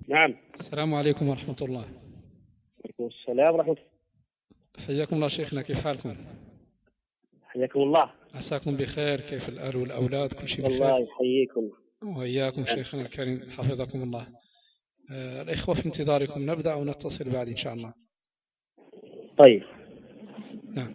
نعم. السلام عليكم ورحمة الله. وعليكم السلام ورحمة الله. حياكم الله شيخنا، كيف حالكم؟ حياكم الله. عساكم بخير، كيف الأهل والأولاد كل شيء بخير؟ الله يحييكم. وإياكم شيخنا الكريم حفظكم الله. الإخوة في انتظاركم، نبدأ أو نتصل بعد إن شاء الله؟ طيب. نعم.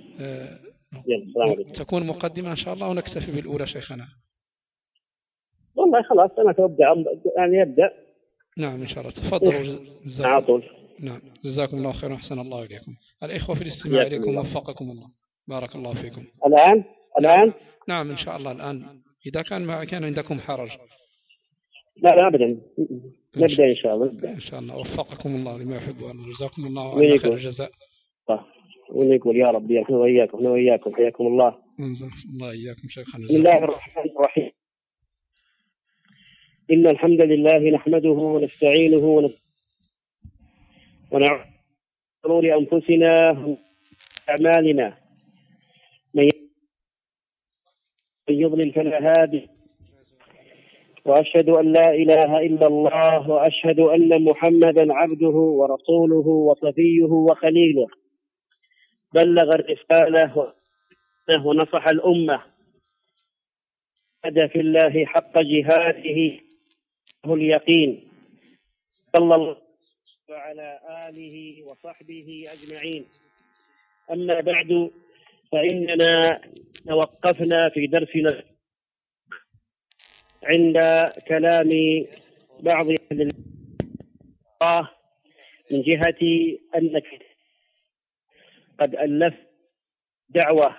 يلا تكون مقدمة إن شاء الله ونكتفي بالأولى شيخنا. والله خلاص أنا أبدأ يعني يبدأ. نعم إن شاء الله، تفضلوا. على طول. نعم جزاكم الله خيرا وأحسن الله إليكم. الإخوة في الاستماع إليكم وفقكم الله، بارك الله فيكم. الآن نعم إن شاء الله الآن، إذا كان عندكم حرج. لا أبدا، نبدأ إن شاء الله. إن شاء الله وفقكم الله لما يحب ويرضى، جزاكم الله على خير الجزاء. ونقول يا ربي نحن وإياكم حياكم الله. الله إياكم شيخنا. بسم الله الرحمن الرحيم. إن الحمد لله نحمده ونستعينه ونعوذ من شرور أنفسنا وأعمالنا، من يضلل فلا هادي، وأشهد أن لا إله إلا الله، وأشهد أن محمدا عبده ورسوله وصفيه وخليله، بلغ الرسالة ونصح الأمة، جاهد في الله حق جهاده له اليقين، صلى الله على آله وصحبه أجمعين. أما بعد، فإننا توقفنا في درسنا عند كلام بعض أهل الله من جهة أنك قد ألف دعوة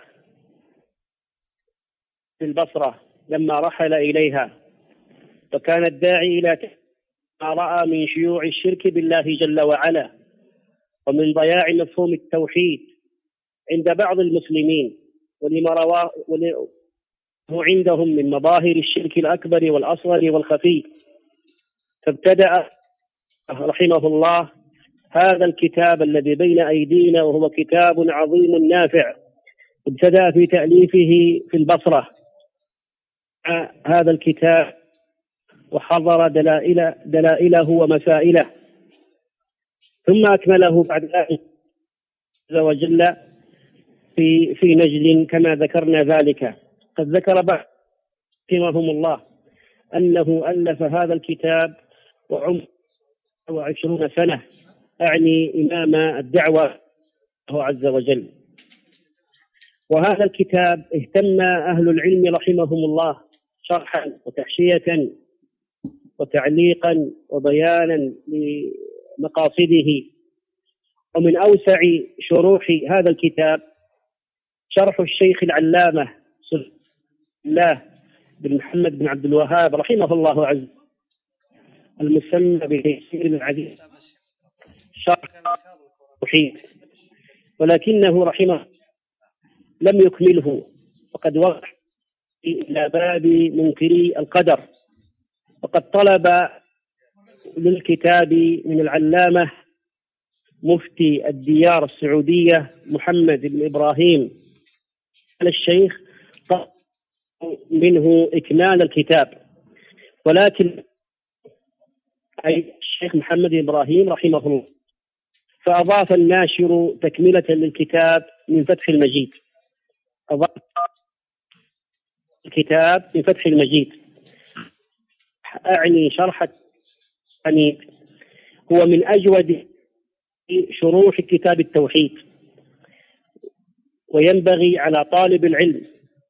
في البصرة لما رحل إليها، وكان الداعي إلى ما رأى من شيوع الشرك بالله جل وعلا ومن ضياع مفهوم التوحيد عند بعض المسلمين، ولما رواه عندهم من مظاهر الشرك الأكبر والأصغر والخفي. فابتدأ رحمه الله هذا الكتاب الذي بين أيدينا، وهو كتاب عظيم نافع، ابتدأ في تأليفه في البصرة هذا الكتاب، وحضر دلائله ومسائله، ثم أكمله بعد ذلك عز وجل في نجد كما ذكرنا ذلك. قد ذكر بعض رحمهم الله أنه ألف هذا الكتاب وعمره 20 سنة، أعني إمام الدعوة عز وجل. وهذا الكتاب اهتم أهل العلم رحمهم الله شرحا وتحشية وتعليقا وبيانا لمقاصده. ومن أوسع شروح هذا الكتاب شرح الشيخ العلامة الله بن محمد بن عبد الوهاب رحمه الله عز وجل، المسمى بتيسير العزيز شرح التوحيد، ولكنه رحمه لم يكمله، وقد وقع إلى باب منكري القدر، وقد طلب للكتاب من العلامة مفتي الديار السعودية محمد بن إبراهيم على الشيخ طلب منه إكمال الكتاب، ولكن أي الشيخ محمد بن إبراهيم رحمه الله، فأضاف الناشر تكملة للكتاب من فتح المجيد، أضاف الكتاب من فتح المجيد، أعني شرح الحميد هو من أجود شروح كتاب التوحيد، وينبغي على طالب العلم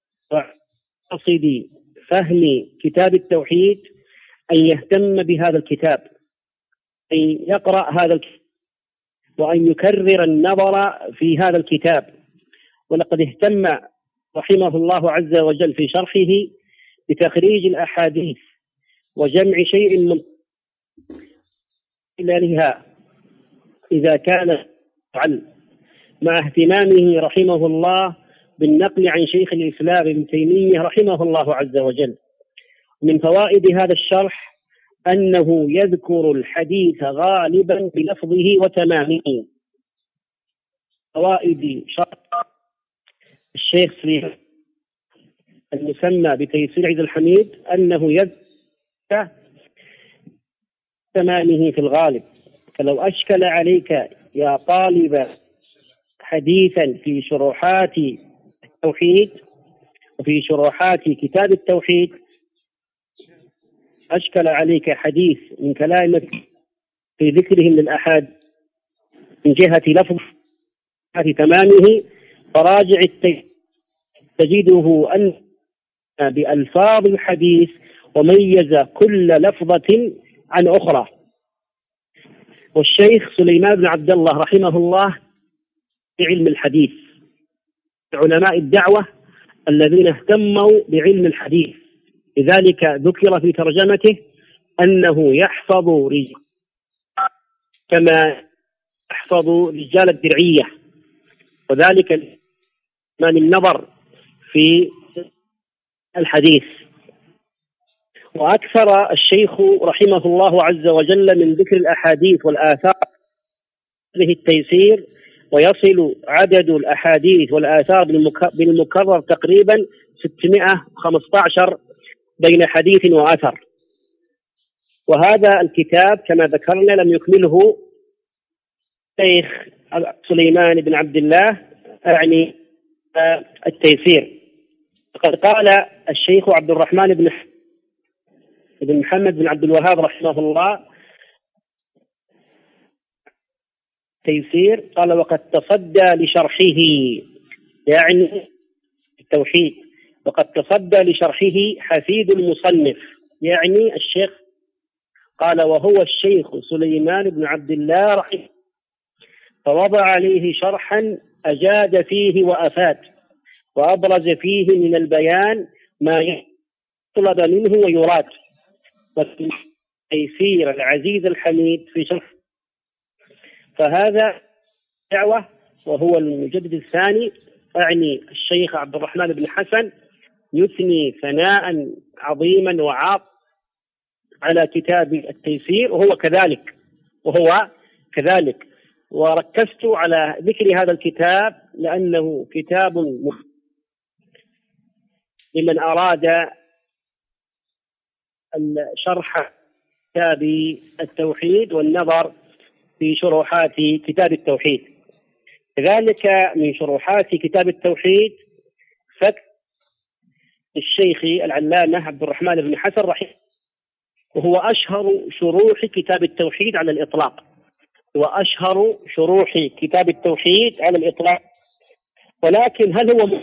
وقصد فهم كتاب التوحيد أن يهتم بهذا الكتاب، أن يقرأ هذا الكتاب، وأن يكرر النظر في هذا الكتاب. ولقد اهتم رحمه الله عز وجل في شرحه بتخريج الأحاديث وجمع شيء من خلالها إذا كان مع اهتمامه رحمه الله بالنقل عن شيخ الإسلام ابن تيمية رحمه الله عز وجل. من فوائد هذا الشرح أنه يذكر الحديث غالبا بلفظه وتمامه. فوائد شرح الشيخ المسمى بتيسير عز الحميد أنه يذكر تمامه في الغالب. فلو أشكل عليك يا طالب حديثا في شروحات التوحيد وفي شروحات كتاب التوحيد، أشكل عليك حديث من كلامك في ذكرهم للأحاد من جهة لفظ تمامه، فراجع تجده أن بألفاظ الحديث وميز كل لفظة عن أخرى. والشيخ سليمان بن عبد الله رحمه الله في علم الحديث، علماء الدعوة الذين اهتموا بعلم الحديث، لذلك ذكر في ترجمته أنه يحفظ رجال كما يحفظ رجال الدرعية، وذلك من النظر في الحديث. وأكثر الشيخ رحمه الله عز وجل من ذكر الأحاديث والآثار به التيسير، ويصل عدد الأحاديث والآثار بالمكرر تقريبا 615 بين حديث وأثر. وهذا الكتاب كما ذكرنا لم يكمله الشيخ سليمان بن عبد الله أعني التيسير. قد قال الشيخ عبد الرحمن بن محمد بن عبد الوهاب رحمه الله تيسير، قال: وقد تصدى لشرحه، يعني التوحيد، وقد تصدى لشرحه حفيد المصنف، يعني الشيخ، قال: وهو الشيخ سليمان بن عبد الله رحمه، فوضع عليه شرحا أجاد فيه وأفاد، وأبرز فيه من البيان ما يطلب منه ويراد، والتيسير العزيز الحميد في شرح. فهذا دعوة، وهو المجدد الثاني، أعني الشيخ عبد الرحمن بن حسن، يثني ثناء عظيما وعاط على كتاب التيسير، وهو كذلك. وركزت على ذكر هذا الكتاب لأنه كتاب لمن أراد شرح كتاب التوحيد والنظر في شروحات كتاب التوحيد. كذلك من شروحات كتاب التوحيد فتح الشيخ العلامة عبد الرحمن بن حسن رحمه، وهو أشهر شروح كتاب التوحيد على الإطلاق، وأشهر شروح كتاب التوحيد على الإطلاق. ولكن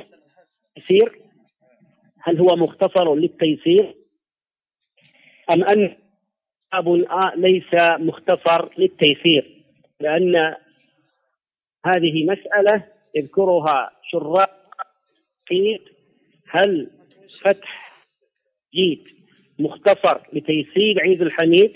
هل هو مختصر للتيسير أم أن كتاب ليس مختصر للتيسير؟ لأن هذه مسألة يذكرها شراح التوحيد، هل فتح جيد مختصر لتيسير عزيز الحميد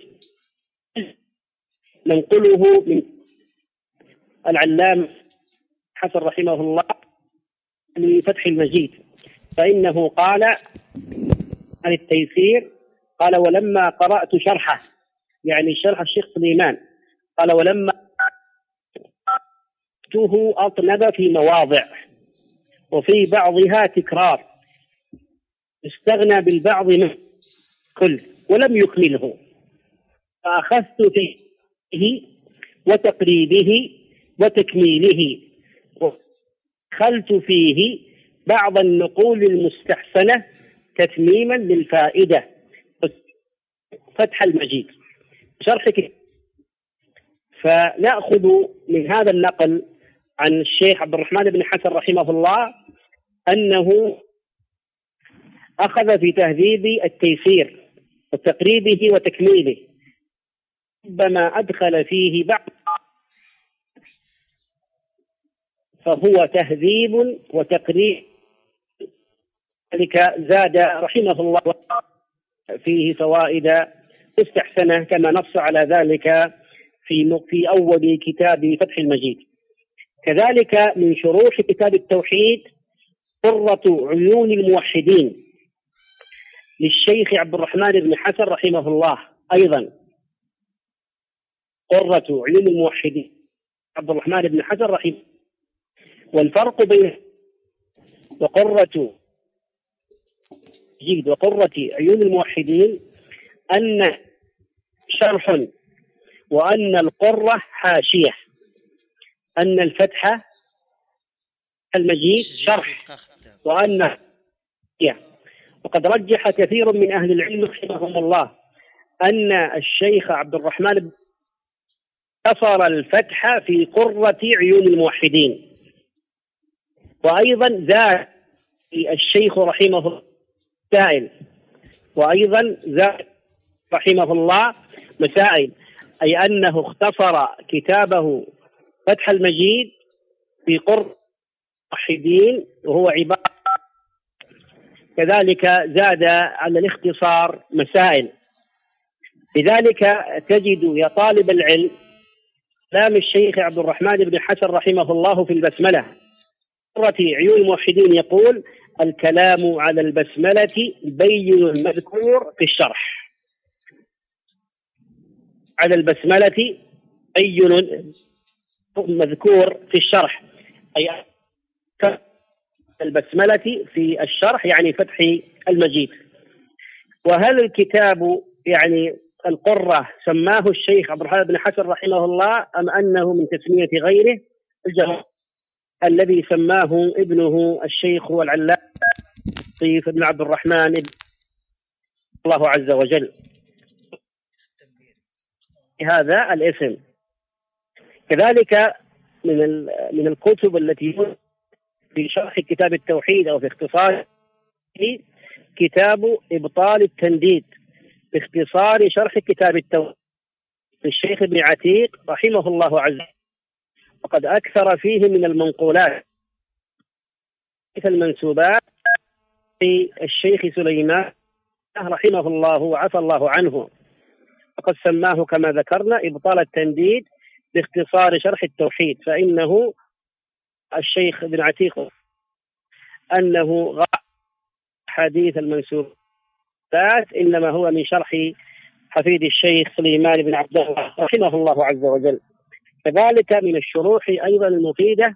ننقله من العلامة حسن رحمه الله لفتح المجيد، فإنه قال عن التيسير، قال: ولما قرأت شرحه، يعني شرح الشيخ سليمان، قال: ولما قرأته أطنب في مواضع، وفي بعضها تكرار، استغنى بالبعض من كل ولم يكمله، فأخذت فيه وتقريبه وتكميله، ودخلت فيه بعض النقول المستحسنة تتميما للفائدة، فتح المجيد شرحك. فنأخذ من هذا النقل عن الشيخ عبد الرحمن بن حسن رحمه الله أنه أخذ في تهذيب التيسير وتقريبه وتكميله، ربما أدخل فيه بعض، فهو تهذيب وتقريب، ذلك زاد رحمه الله فيه فوائد مستحسنة كما نص على ذلك في أول كتاب فتح المجيد. كذلك من شروح كتاب التوحيد قرة عيون الموحدين للشيخ عبد الرحمن بن حسن رحمه الله، أيضا قرة عيون الموحدين عبد الرحمن بن حسن رحمه. والفرق بين وقرة عيون الموحدين أن شرح وأن القرة حاشية، أن الفتح المجيد شرح، وأن وقد رجح كثير من أهل العلم رحمهم الله أن الشيخ عبد الرحمن اختصر الفتح في قرة عيون الموحدين. وأيضا زاد الشيخ رحمه الله مسائل، وأيضا زاد رحمه الله مسائل، أي أنه اختصر كتابه فتح المجيد في قرة الموحدين وهو عبارة، كذلك زاد على الاختصار مسائل. لذلك تجد يا طالب العلم كلام الشيخ عبد الرحمن بن حسن رحمه الله في البسملة قرة عيون الموحدين يقول: الكلام على البسملة بين المذكور في الشرح. على البسملة بين مذكور في الشرح، أي البسملة في الشرح يعني فتح المجيد. وهل الكتاب يعني القرة سماه الشيخ عبد الرحمن بن حسن رحمه الله أم أنه من تسمية غيره؟ الجواب: الذي سماه ابنه الشيخ هو العلامة لطيف بن عبد الرحمن الله عز وجل هذا الاسم. كذلك من الكتب التي في شرح كتاب التوحيد أو في اختصار كتاب إبطال التنديد باختصار شرح كتاب التوحيد للشيخ ابن عتيق رحمه الله عز وجل، وقد أكثر فيه من المنقولات المنسوبات في الشيخ سليمان رحمه الله وعفى الله عنه، وقد سماه كما ذكرنا إبطال التنديد باختصار شرح التوحيد. فإنه الشيخ ابن عتيق أنه حديث المنسوبات إنما هو من شرح حفيد الشيخ سليمان بن عبد الله رحمه الله عز وجل. كذلك من الشروح أيضا المفيدة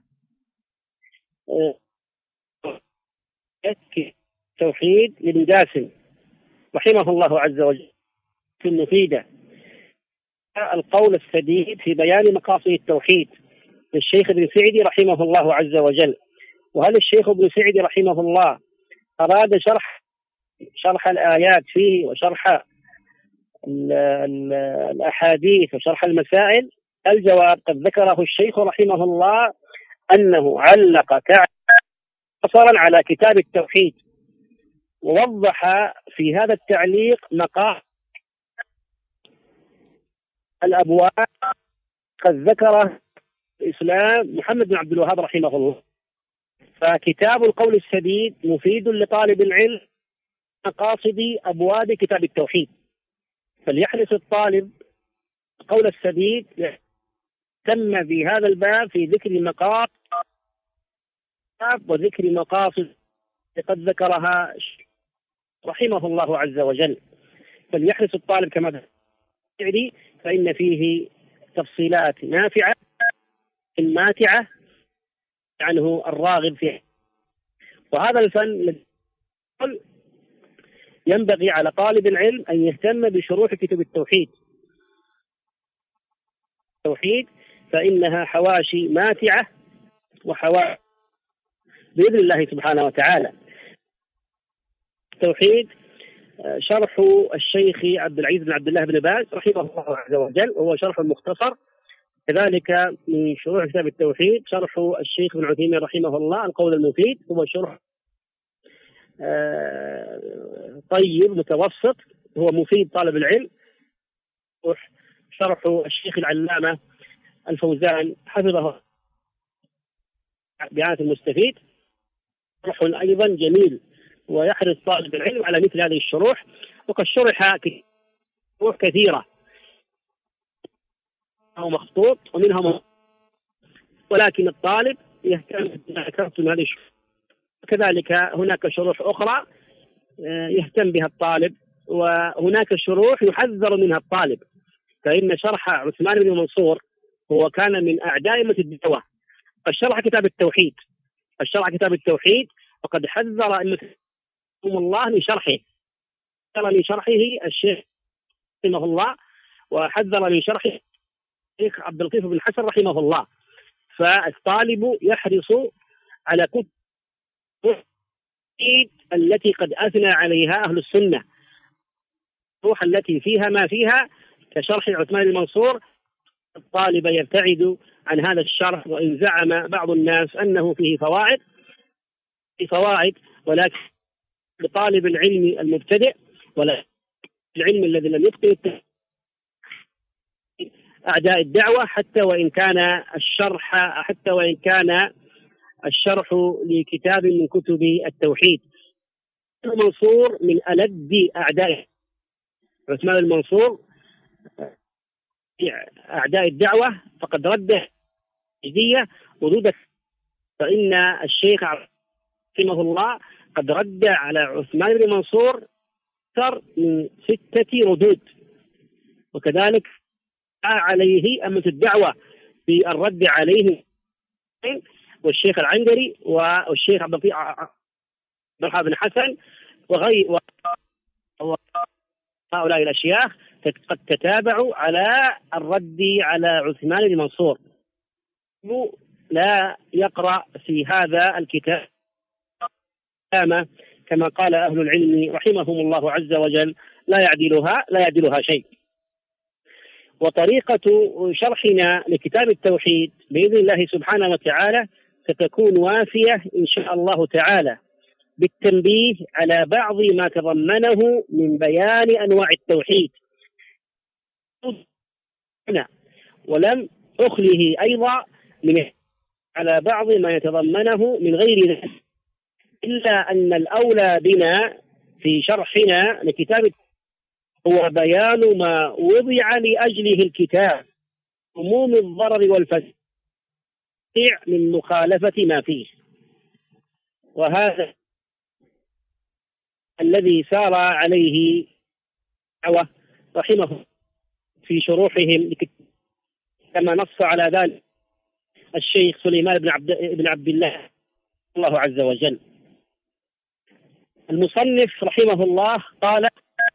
التوحيد لابن جاسم رحمه الله عز وجل في المفيدة القول السديد في بيان مقاصد التوحيد للشيخ ابن سعدي رحمه الله عز وجل. وهل الشيخ ابن سعدي رحمه الله أراد شرح الآيات فيه وشرح الأحاديث وشرح المسائل؟ الجواب: قد ذكره الشيخ رحمه الله أنه علق قصرا على كتاب التوحيد، ووضح في هذا التعليق مقاصد الأبواب قد ذكره الإسلام محمد بن عبد الوهاب رحمه الله. فكتاب القول السديد مفيد لطالب العلم مقاصد أبواب كتاب التوحيد، فليحرص الطالب القول السديد تم في هذا الباب في ذكر مقاصد وذكر مقاصد قد ذكرها رحمه الله عز وجل. فليحرص الطالب كما ذكر، فإن فيه تفصيلات نافعة ماتعة عنه الراغب فيه. وهذا الفن ينبغي على طالب العلم أن يهتم بشروح كتب التوحيد فإنها حواشي ماتعة وحواشي بإذن الله سبحانه وتعالى. التوحيد شرح الشيخ عبد العزيز بن عبد الله بن باز رحمه الله عز وجل وهو شرح مختصر. كذلك من شروح كتاب التوحيد شرح الشيخ ابن عثيمين رحمه الله القول المفيد، هو شرح طيب متوسط، هو مفيد طالب العلم. شرح الشيخ العلامة الفوزان حفظه بإعانة المستفيد شرح أيضا جميل، ويحرص طالب العلم على مثل هذه الشروح. وقد شرح شروح كثيرة أو مخطوط ومنها ولكن الطالب يهتم بما ذكرت من هذه الشروح. كذلك هناك شروح أخرى يهتم بها الطالب، وهناك شروح يحذر منها الطالب. فإن شرح عثمان بن منصور هو كان من أعداء الدعوة، فشرح كتاب التوحيد وقد حذر أئمة الله من شرحه الشيخ رحمه الله، وحذر من شرحه الشيخ عبد اللطيف بن حسن رحمه الله. فالطالب يحرص على كتب التي قد أثنى عليها أهل السنة، الروح التي فيها ما فيها، كشرح عثمان المنصور. الطالب يبتعد عن هذا الشرح، وإن زعم بعض الناس أنه فيه فوائد، ولكن لطالب العلم المبتدئ ولا العلم الذي لم يتقن أعداء الدعوة، حتى وإن كان الشرح لكتاب من كتب التوحيد. المنصور من ألد أعداء عثمان المنصور أعداء الدعوة، فقد رد جدية ردود. فإن الشيخ رحمه الله قد رد على عثمان بن منصور أكثر من 6 ردود، وكذلك عليه أمة الدعوة في الرد عليه، والشيخ العنجري والشيخ عبد اللطيف بن حسن وهؤلاء الأشياخ قد تتابعوا على الرد على عثمان بن منصور. لا يقرأ في هذا الكتاب كما قال أهل العلم رحمهم الله عز وجل لا يعدلها شيء. وطريقة شرحنا لكتاب التوحيد بإذن الله سبحانه وتعالى ستكون وافية إن شاء الله تعالى بالتنبيه على بعض ما تضمنه من بيان أنواع التوحيد، ولم أخله أيضا على بعض ما يتضمنه من غير ذلك، إلا أن الأولى بنا في شرحنا لكتاب هو بيان ما وضع لأجله الكتاب، عموم الضرر والفساد من مخالفة ما فيه. وهذا الذي سار عليه رحمه في شروحهم، كما نص على ذلك الشيخ سليمان بن عبد الله عز وجل. المصنف رحمه الله قال: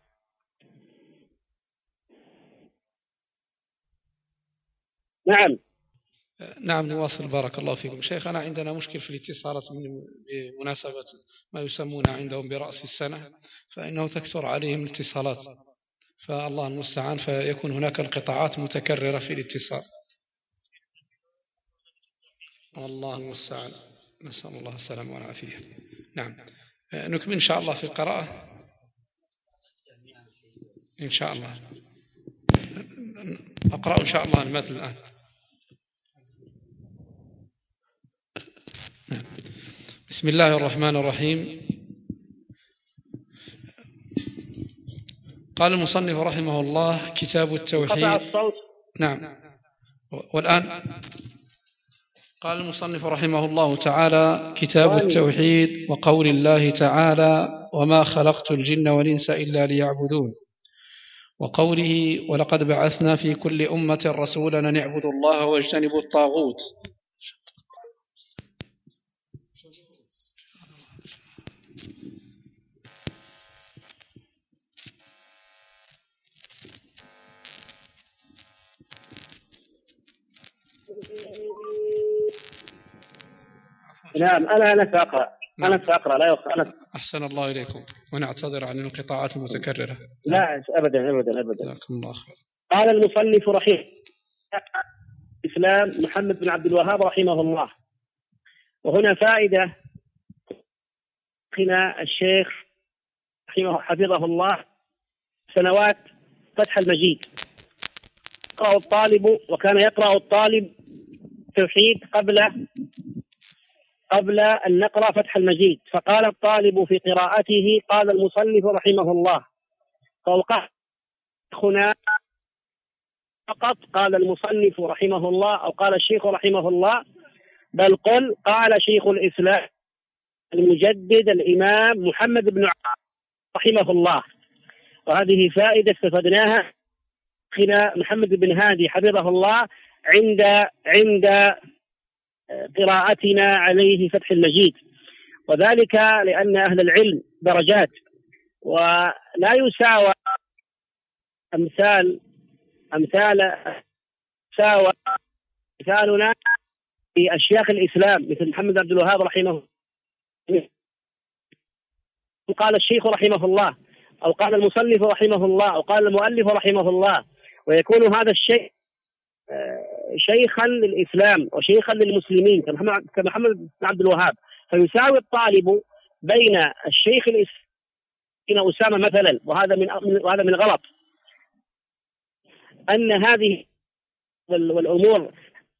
نعم نواصل بارك الله فيكم. شيخنا عندنا مشكل في الاتصالات بمناسبة ما يسمون عندهم برأس السنة، فإنه تكثر عليهم الاتصالات، فالله المستعان، فيكون هناك انقطاعات متكررة في الاتصال، والله المستعان، نسأل الله السلامة والعافية. نعم، نكمل إن شاء الله في القراءة إن شاء الله. أقرأ إن شاء الله المتن الآن. بسم الله الرحمن الرحيم. قال المصنف رحمه الله: كتاب التوحيد. نعم، والآن قال المصنف رحمه الله تعالى: كتاب التوحيد، وقول الله تعالى: وما خلقت الجن والإنس إلا ليعبدون، وقوله: ولقد بعثنا في كل أمة رسولا أن اعبدوا الله واجتنبوا الطاغوت. نعم، أنا سأقرأ. لا أنا أحسن الله إليكم، ونعتذر عن الانقطاعات المتكررة. لا أبدا. جزاكم الله خير. قال المصنف رحمه الإسلام محمد بن عبد الوهاب رحمه الله. وهنا فائدة، هنا الشيخ حفظه الله سنوات فتح المجيد، وكان يقرأ الطالب التوحيد قبل أن نقرأ فتح المجيد، فقال الطالب في قراءته: قال المصنف رحمه الله، فوقع هنا فقط قال المصنف رحمه الله أو قال الشيخ رحمه الله، بل قل قال شيخ الإسلام المجدد الإمام محمد بن رحمه الله. وهذه فائدة استفدناها أخينا محمد بن هادي حفظه الله عند قراءتنا عليه فتح المجيد، وذلك لأن أهل العلم درجات، ولا يساوى أمثال ساوى مثالنا في أشياخ الإسلام مثل محمد عبد الوهاب رحمه الله، قال الشيخ رحمه الله، أو قال المصنف رحمه الله، أو قال المؤلف رحمه الله، ويكون هذا الشيء شيخا للإسلام وشيخا للمسلمين كمحمد بن عبد الوهاب، فيساوي الطالب بين الشيخ الإسلام أسامة مثلا، وهذا من غلط، أن هذه والأمور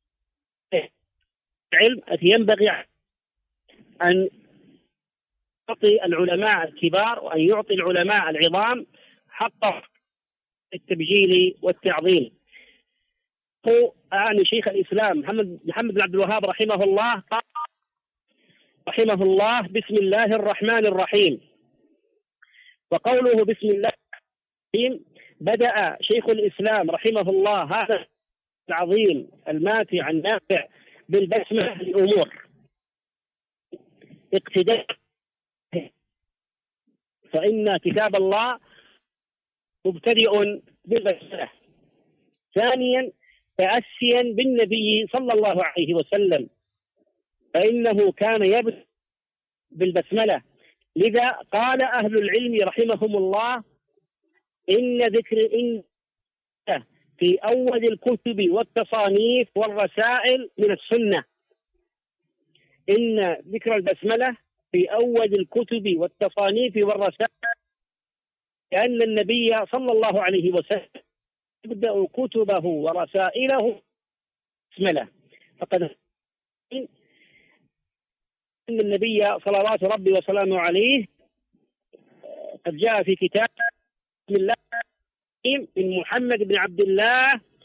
العلم التي ينبغي أن يعطي العلماء الكبار وأن يعطي العلماء العظام حق التبجيل والتعظيم. أعني شيخ الإسلام محمد بن عبد الوهاب رحمه الله بسم الله الرحمن الرحيم. وقوله بسم الله الرحيم بدأ شيخ الإسلام رحمه الله هذا العظيم الماتع النافع بالبسملة لأمور اقتداء، فإن كتاب الله مبتدئ بالبسملة. ثانيا تأسيا بالنبي صلى الله عليه وسلم، فإنه كان يبدأ بالبسملة. لذا قال أهل العلم رحمهم الله إن ذكر في أول الكتب والتصانيف والرسائل من السنة، إن ذكر البسملة في أول الكتب والتصانيف والرسائل، لأن النبي صلى الله عليه وسلم يبدأ كتبه ورسائله بسملة. فقد إن النبي صلوات ربي وسلامه عليه قد جاء في كتاب بسم الله من محمد بن عبد الله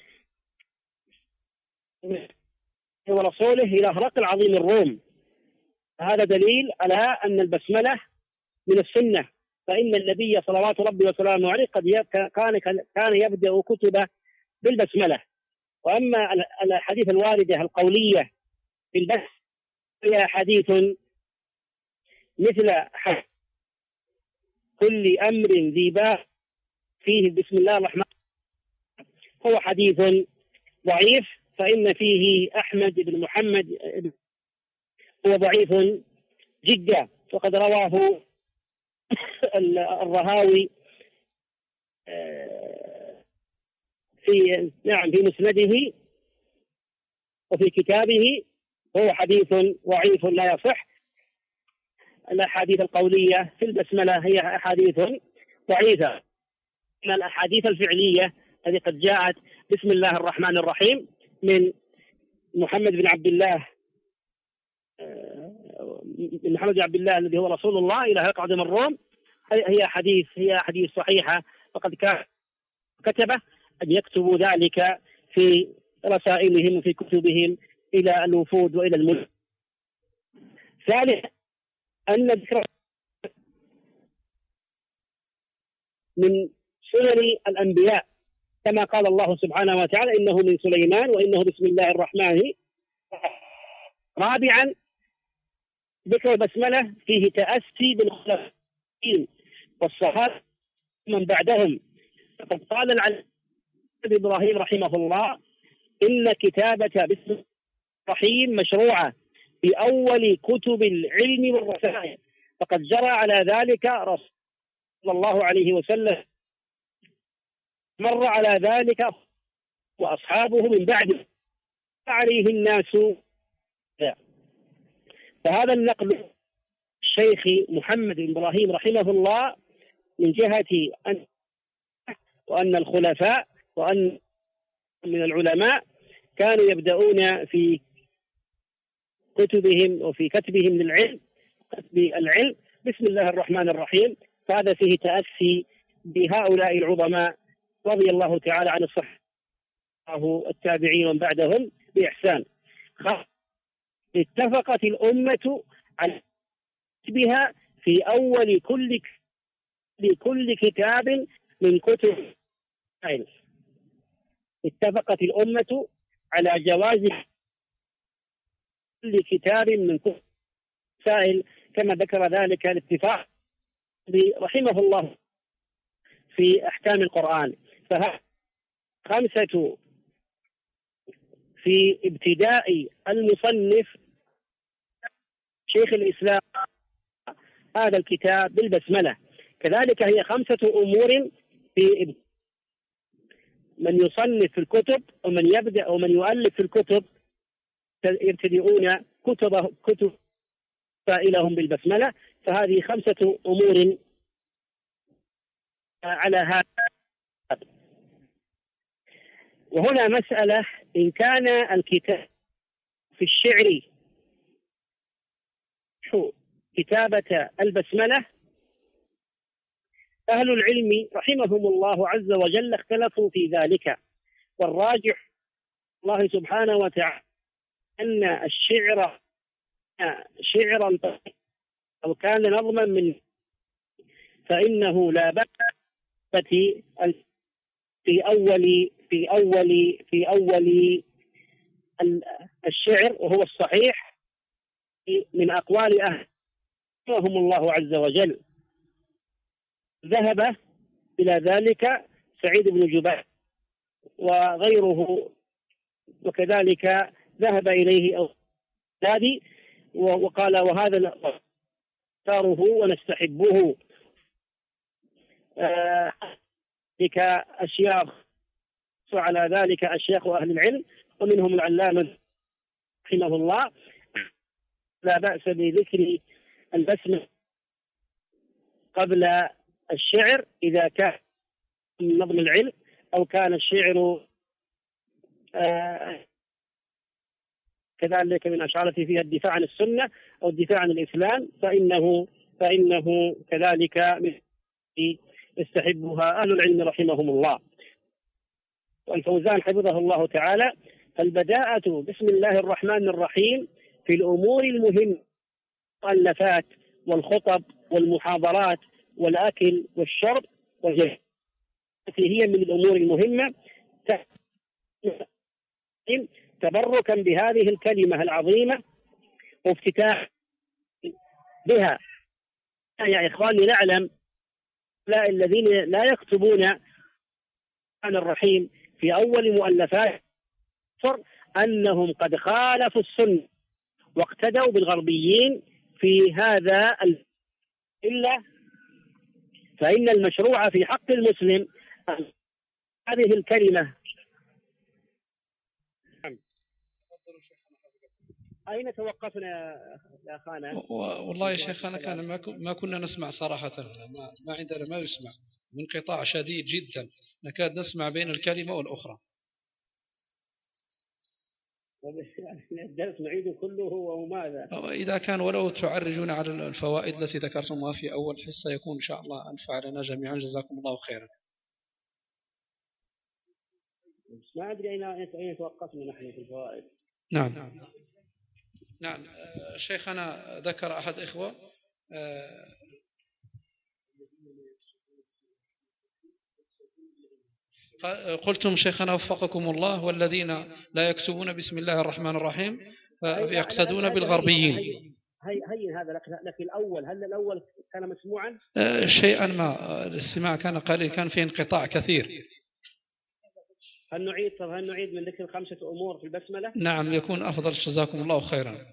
ورسوله إلى هرقل عظيم الروم. هذا دليل على أن البسملة من السنة، فإن النبي صلوات ربي وسلامه عليه قد كان يبدأ كتبه بالبسملة. وأما الأحاديث الواردة القولية في البسملة هي حديث مثل كل أمر ذي بال فيه بسم الله الرحمن هو حديث ضعيف، فإن فيه أحمد بن محمد هو ضعيف جدا، وقد رواه الرهاوي في مسنده وفي كتابه، وهو حديث ضعيف لا يصح. الأحاديث القولية في البسملة هي أحاديث ضعيفة. من الأحاديث الفعلية التي قد جاءت بسم الله الرحمن الرحيم من محمد بن عبد الله الذي هو رسول الله إلى هرقل عظيم الروم، هي حديث صحيحة، وقد كتب أن يكتبوا ذلك في رسائلهم وفي كتبهم إلى الوفود وإلى الملك. ثالثا أن ذكر من سنن الأنبياء كما قال الله سبحانه وتعالى إنه من سليمان وإنه بسم الله الرحمن. رابعا ذكر البسملة فيه تأسي بالخلفاء والصحابة من بعدهم، فقد قال العلامة إبراهيم رحمه الله إن كتابة بسم الرحيم مشروعة في أول كتب العلم والرسائل، فقد جرى على ذلك رسول الله عليه وسلم، مر على ذلك وأصحابه من بعده عليه الناس. فهذا النقل الشيخ محمد بن إبراهيم رحمه الله من جهة وأن الخلفاء وأن من العلماء كانوا يبدأون في كتبهم وفي كتبهم للعلم بسم الله الرحمن الرحيم، فهذا فيه تأسي بهؤلاء العظماء رضي الله تعالى عن الصحابة التابعين ومن بعدهم بإحسان. اتفقت الأمة على كتبها في أول كل كتاب من كتب العلم. اتفقت الأمة على جواز كل كتاب من كتب السائل كما ذكر ذلك الاتفاق رحمه الله في أحكام القرآن. فهذه 5 في ابتداء المصنف شيخ الإسلام هذا الكتاب بالبسملة. كذلك هي 5 أمور في من يصنف في الكتب ومن يبدأ ومن يؤلف في الكتب يبتدئون كتب سائلهم بالبسملة، فهذه 5 أمور على هذا. وهنا مسألة، إن كان الكتاب في الشعر كتابة البسملة، أهل العلم رحمهم الله عز وجل اختلفوا في ذلك، والراجح الله سبحانه وتعالى أن الشعر شعرا أو كان نظما من فإنه لا بأس في أول الشعر، وهو الصحيح من أقوال أهل رحمهم الله عز وجل. ذهب إلى ذلك سعيد بن جبير وغيره، وكذلك ذهب إليه أولادي وقال وهذا نختاره ونستحبه. ذلك أشياخ على ذلك أشياخ أهل العلم، ومنهم العلامة رحمه الله، لا بأس بذكر البسمة قبل الشعر إذا كان من نظم العلم، أو كان الشعر كذلك من أشعارته فيها الدفاع عن السنة أو الدفاع عن الإسلام، فإنه كذلك يستحبها أهل العلم رحمهم الله. والفوزان حفظه الله تعالى: البداءة بسم الله الرحمن الرحيم في الأمور المهمة، المؤلفات والخطب والمحاضرات والأكل والشرب والجهاد، هي من الأمور المهمة، تبركا بهذه الكلمة العظيمة وافتتاح بها. يا إخواني نعلم الذين لا يكتبون عن الرحيم في أول مؤلفات أنهم قد خالفوا السنة واقتدوا بالغربيين في هذا، إلا فإن المشروع في حق المسلم هذه الكلمة. أين توقفنا يا أخانا؟ والله يا شيخنا كان ما كنا نسمع صراحة، ما عندنا ما يسمع، انقطاع شديد جدا، نكاد نسمع بين الكلمة والأخرى. الدرس نعيده كله وماذا؟ إذا كان ولو تعرجون على الفوائد التي ذكرتمها في أول حصة يكون إن شاء الله أنفع لنا جميعا، جزاكم الله خيرا. ما أدري أين توقفنا نحن في الفوائد. نعم شيخنا ذكر أحد إخوة قلتم شيخنا وفقكم الله: والذين لا يكتبون بسم الله الرحمن الرحيم يقتدون بالغربيين. هي هذا لك الأول، هل الأول كان مسموعا؟ شيئا ما، الاستماع كان قليل، كان فيه انقطاع كثير. هل نعيد من ذكر 5 أمور في البسملة؟ نعم يكون أفضل، جزاكم الله خيرا.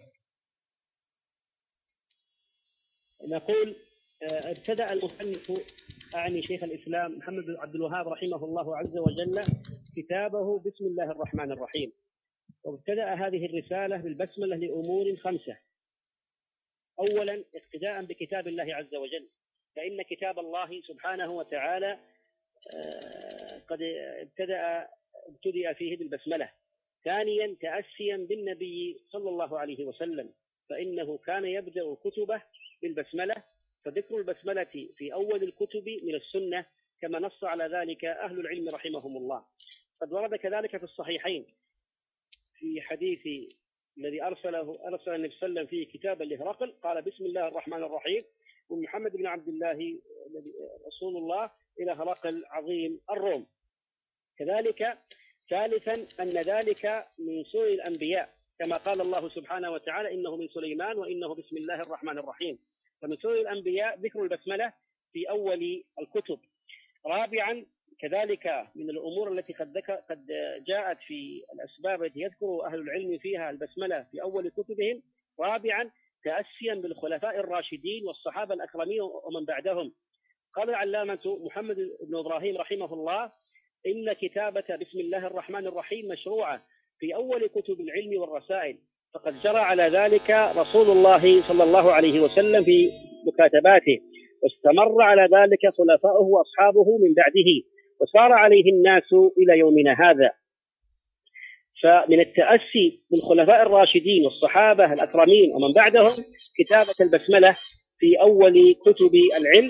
نقول ابتدأ المصنف أعني شيخ الإسلام محمد بن عبد الوهاب رحمه الله عز وجل كتابه بسم الله الرحمن الرحيم، وابتدأ هذه الرسالة بالبسملة لأمور 5. أولا اقتداء بكتاب الله عز وجل، فإن كتاب الله سبحانه وتعالى قد ابتدأ فيه بالبسملة. ثانيا تأسيا بالنبي صلى الله عليه وسلم، فإنه كان يبدأ كتبه بالبسملة، فذكر البسملة في أول الكتب من السنة كما نص على ذلك أهل العلم رحمهم الله. قد ورد كذلك في الصحيحين في حديث الذي أرسل النبي صلى الله عليه وسلم فيه كتابا لهرقل، قال بسم الله الرحمن الرحيم ومحمد بن عبد الله رسول الله إلى هرقل عظيم الروم. كذلك ثالثا أن ذلك من سور الأنبياء، كما قال الله سبحانه وتعالى إنه من سليمان وإنه بسم الله الرحمن الرحيم، فمن سور الأنبياء ذكر البسملة في أول الكتب. رابعا كذلك من الأمور التي قد جاءت في الأسباب التي يذكر أهل العلم فيها البسملة في أول كتبهم. رابعا تأسيا بالخلفاء الراشدين والصحابة الأكرمين ومن بعدهم. قال العلامة محمد بن إبراهيم رحمه الله: إن كتابة بسم الله الرحمن الرحيم مشروعة في أول كتب العلم والرسائل، فقد جرى على ذلك رسول الله صلى الله عليه وسلم في مكاتباته، واستمر على ذلك خلفاؤه وأصحابه من بعده، وصار عليه الناس إلى يومنا هذا. فمن التأسي بالخلفاء الراشدين والصحابة الأكرمين ومن بعدهم كتابة البسملة في أول كتب العلم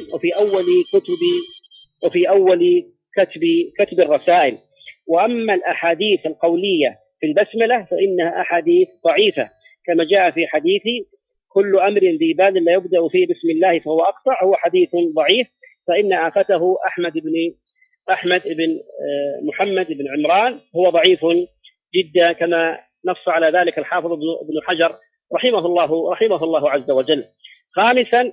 وفي أول كتب الرسائل. وأما الأحاديث القولية في البسملة فإنها أحاديث ضعيفة، كما جاء في حديث كل أمر ذي بال لا يبدأ فيه بسم الله فهو أقطع، هو حديث ضعيف، فإن آفته أحمد بن محمد بن عمران هو ضعيف جدا، كما نص على ذلك الحافظ ابن حجر رحمه الله عز وجل. خامسا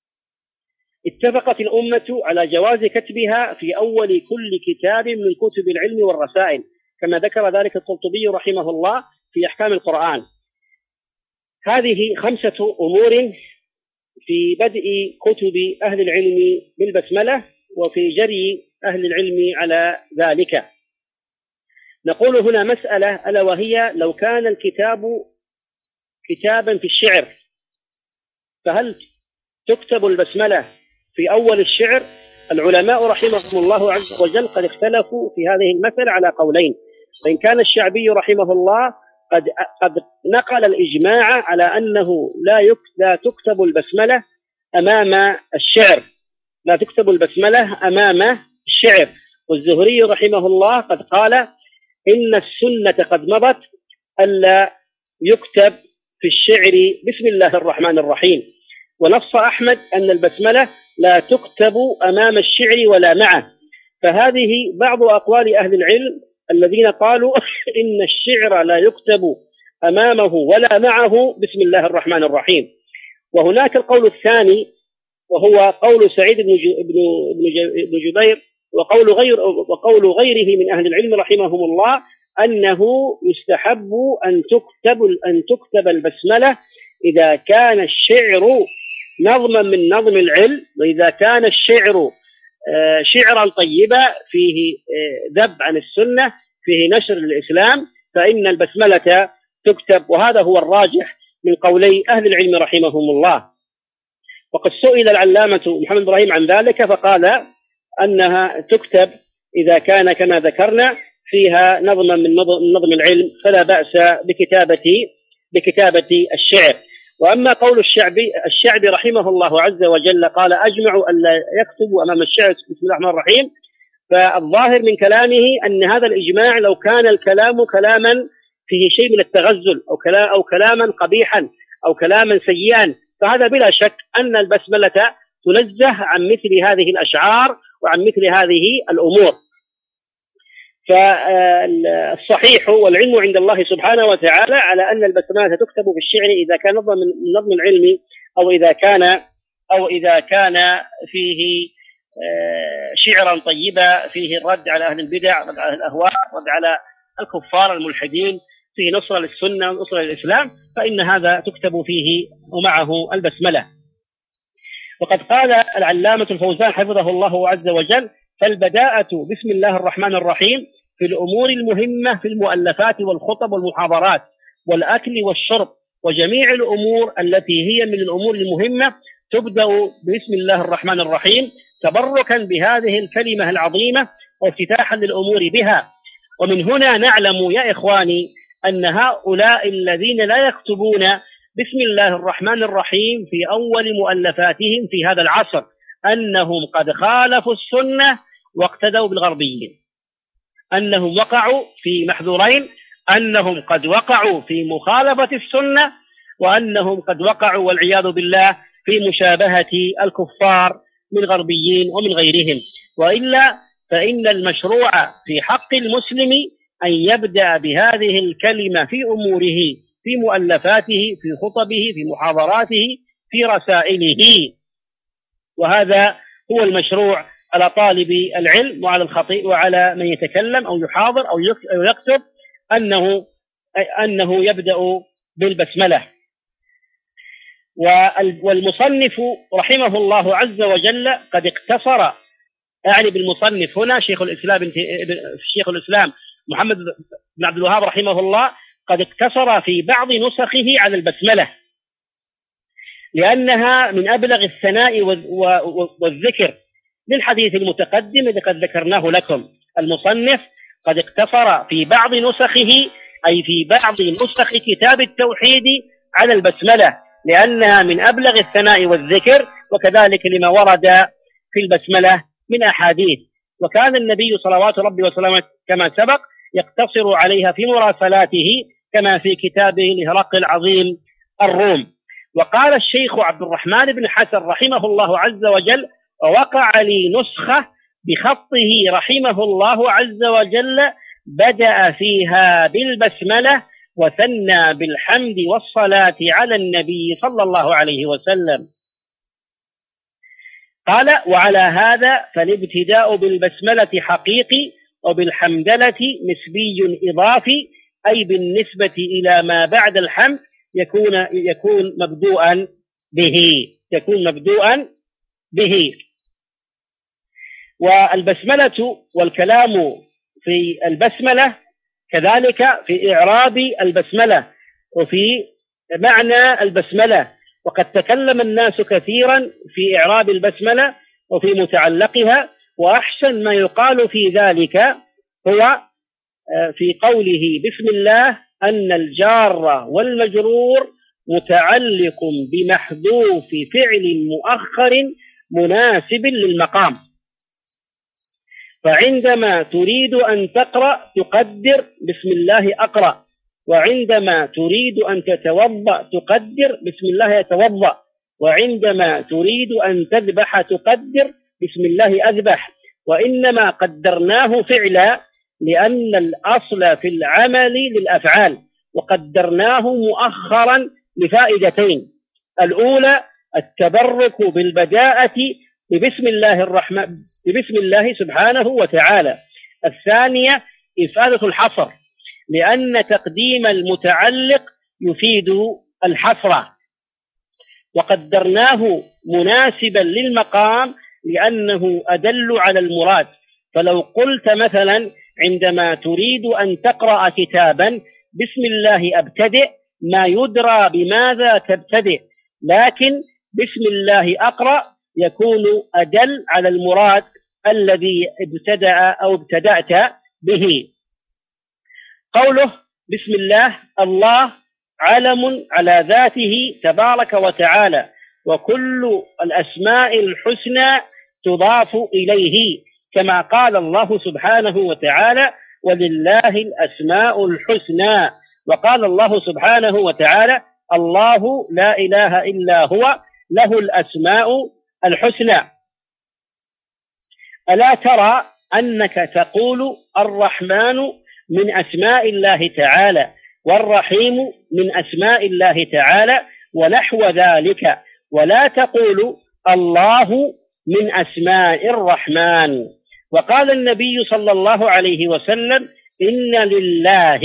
اتفقت الأمة على جواز كتبها في أول كل كتاب من كتب العلم والرسائل، كما ذكر ذلك القرطبي رحمه الله في أحكام القرآن. هذه 5 أمور في بدء كتب أهل العلم بالبسملة وفي جري أهل العلم على ذلك. نقول هنا مسألة، ألا وهي: لو كان الكتاب كتابا في الشعر فهل تكتب البسملة في أول الشعر؟ العلماء رحمهم الله عز وجل قد اختلفوا في هذه المسألة على قولين. فإن كان الشعبي رحمه الله قد نقل الإجماع على أنه لا تكتب البسملة أمام الشعر، لا تكتب البسملة أمام الشعر. والزهري رحمه الله قد قال إن السنة قد مضت ألا يكتب في الشعر بسم الله الرحمن الرحيم. ونص أحمد أن البسملة لا تكتب أمام الشعر ولا معه. فهذه بعض أقوال أهل العلم الذين قالوا إن الشعر لا يكتب أمامه ولا معه بسم الله الرحمن الرحيم. وهناك القول الثاني وهو قول سعيد بن جبير وقول غيره من أهل العلم رحمهم الله أنه يستحب أن تكتب البسملة إذا كان الشعر نظما من نظم العلم، وإذا كان الشعر شعرا طيبا فيه ذب عن السنة، فيه نشر الإسلام، فإن البسملة تكتب. وهذا هو الراجح من قولي أهل العلم رحمهم الله. وقد سئل العلامة محمد إبراهيم عن ذلك فقال أنها تكتب إذا كان كما ذكرنا فيها نظما من نظم العلم، فلا بأس بكتابة الشعر. وأما قول الشعبي رحمه الله عز وجل قال أجمع أن لا يكتبوا أمام الشعر بسم الله الرحمن الرحيم، فالظاهر من كلامه أن هذا الإجماع لو كان الكلام كلاما فيه شيء من التغزل أو كلاما قبيحا أو كلاما سيئا، فهذا بلا شك أن البسملة تنزه عن مثل هذه الأشعار وعن مثل هذه الأمور. فالصحيح والعلم عند الله سبحانه وتعالى على أن البسملة تكتب في الشعر إذا كان نظم العلم أو إذا كان فيه شعرا طيبا فيه الرد على أهل البدع، رد على الأهواء، رد على الكفار الملحدين، فيه نصرة للسنة ونصرة للإسلام، فإن هذا تكتب فيه ومعه البسملة. وقد قال العلامة الفوزان حفظه الله عز وجل: فالبداءة بسم الله الرحمن الرحيم في الأمور المهمة في المؤلفات والخطب والمحاضرات والأكل والشرب وجميع الأمور التي هي من الأمور المهمة تبدأ بسم الله الرحمن الرحيم تبركا بهذه الكلمة العظيمة وافتتاحا للأمور بها. ومن هنا نعلم يا إخواني أن هؤلاء الذين لا يكتبون بسم الله الرحمن الرحيم في أول مؤلفاتهم في هذا العصر أنهم قد خالفوا السنة واقتدوا بالغربيين، أنهم وقعوا في محذورين، أنهم قد وقعوا في مخالفة السنة، وأنهم قد وقعوا والعياذ بالله في مشابهة الكفار من غربيين ومن غيرهم. وإلا فإن المشروع في حق المسلم أن يبدأ بهذه الكلمة في أموره، في مؤلفاته، في خطبه، في محاضراته، في رسائله، وهذا هو المشروع على طالب العلم وعلى الخطيب وعلى من يتكلم أو يحاضر أو يكتب أنه يبدأ بالبسملة. والمصنف رحمه الله عز وجل قد اقتصر، أعني بالمصنف هنا شيخ الإسلام محمد بن عبد الوهاب رحمه الله، قد اقتصر في بعض نسخه على البسملة لأنها من أبلغ الثناء والذكر للحديث المتقدم الذي قد ذكرناه لكم. المصنف قد اقتصر في بعض نسخه، أي في بعض نسخ كتاب التوحيد، على البسملة لأنها من أبلغ الثناء والذكر، وكذلك لما ورد في البسملة من أحاديث. وكان النبي صلوات ربي وسلامه كما سبق يقتصر عليها في مراسلاته كما في كتابه لهرقل العظيم الروم. وقال الشيخ عبد الرحمن بن حسن رحمه الله عز وجل: ووقع لي نسخة بخطه رحمه الله عز وجل بدأ فيها بالبسملة وثنى بالحمد والصلاة على النبي صلى الله عليه وسلم. قال: وعلى هذا فالابتداء بالبسملة حقيقي، وبالحمدلة نسبي إضافي، أي بالنسبة إلى ما بعد الحمد يكون مبدوءا به. والبسملة والكلام في البسملة كذلك في إعراب البسملة وفي معنى البسملة، وقد تكلم الناس كثيرا في إعراب البسملة وفي متعلقها، وأحسن ما يقال في ذلك هو في قوله بسم الله أن الجار والمجرور متعلق بمحذوف فعل مؤخر مناسب للمقام، فعندما تريد أن تقرأ تقدر بسم الله أقرأ، وعندما تريد أن تتوضأ تقدر بسم الله يتوضأ، وعندما تريد أن تذبح تقدر بسم الله أذبح. وإنما قدرناه فعلا لأن الأصل في العمل للأفعال، وقدرناه مؤخرا لفائدتين: الأولى التبرك بالبداءة ببسم الله سبحانه وتعالى، الثانية إفادة الحصر لأن تقديم المتعلق يفيد الحصر، وقدرناه مناسبا للمقام لأنه أدل على المراد. فلو قلت مثلا عندما تريد أن تقرأ كتابا بسم الله أبتدئ، ما يدرى بماذا تبتدئ، لكن بسم الله أقرأ يكون أدل على المراد الذي ابتدأت به. قوله بسم الله علم على ذاته تبارك وتعالى، وكل الأسماء الحسنى تضاف إليه، كما قال الله سبحانه وتعالى: ولله الأسماء الحسنى. وقال الله سبحانه وتعالى: الله لا إله إلا هو له الأسماء الحسنى. ألا ترى أنك تقول الرحمن من أسماء الله تعالى، والرحيم من أسماء الله تعالى، ونحو ذلك، ولا تقول الله من أسماء الرحمن. وقال النبي صلى الله عليه وسلم: إن لله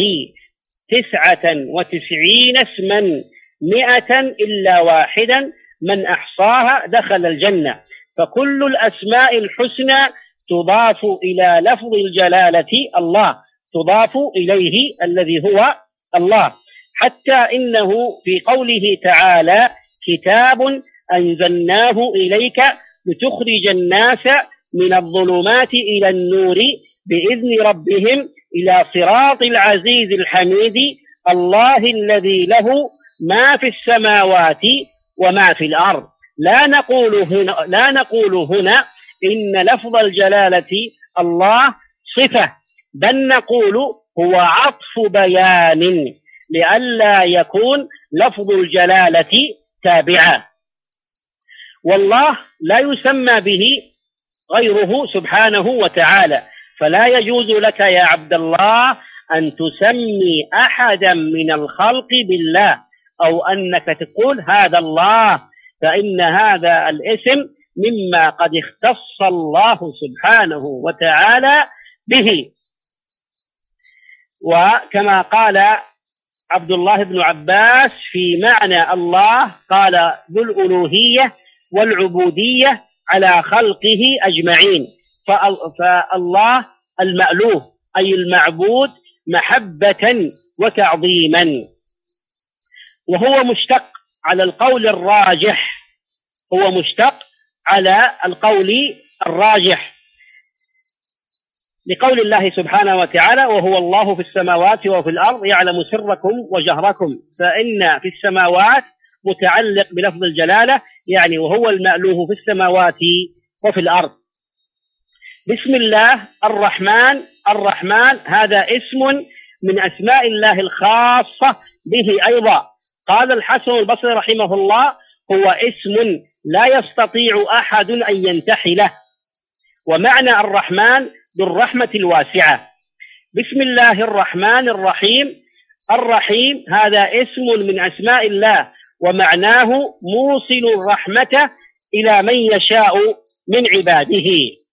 99 اسما 100 إلا واحدا من أحصاها دخل الجنة. فكل الأسماء الحسنى تضاف إلى لفظ الجلالة الله، تضاف إليه الذي هو الله، حتى إنه في قوله تعالى: كتاب أنزلناه إليك لتخرج الناس من الظلمات إلى النور بإذن ربهم إلى صراط العزيز الحميد الله الذي له ما في السماوات وما في الأرض. لا نقول هنا إن لفظ الجلالة الله صفة، بل نقول هو عطف بيان لئلا يكون لفظ الجلالة تابعا. والله لا يسمى به غيره سبحانه وتعالى، فلا يجوز لك يا عبد الله أن تسمي أحدا من الخلق بالله، أو أنك تقول هذا الله، فإن هذا الاسم مما قد اختص الله سبحانه وتعالى به. وكما قال عبد الله بن عباس في معنى الله قال ذو الألوهية والعبودية على خلقه أجمعين، فالله المألوه أي المعبود محبة وتعظيما، وهو مشتق على القول الراجح، هو مشتق على القول الراجح لقول الله سبحانه وتعالى وهو الله في السماوات وفي الأرض يعلم سركم وجهركم، فإن في السماوات متعلق بلفظ الجلالة يعني وهو المألوه في السماوات وفي الأرض. بسم الله الرحمن، الرحمن هذا اسم من أسماء الله الخاصة به أيضا. قال الحسن البصري رحمه الله هو اسم لا يستطيع أحد أن ينتحله، ومعنى الرحمن ذو الرحمة الواسعة. بسم الله الرحمن الرحيم، الرحيم هذا اسم من أسماء الله ومعناه موصل الرحمة إلى من يشاء من عباده.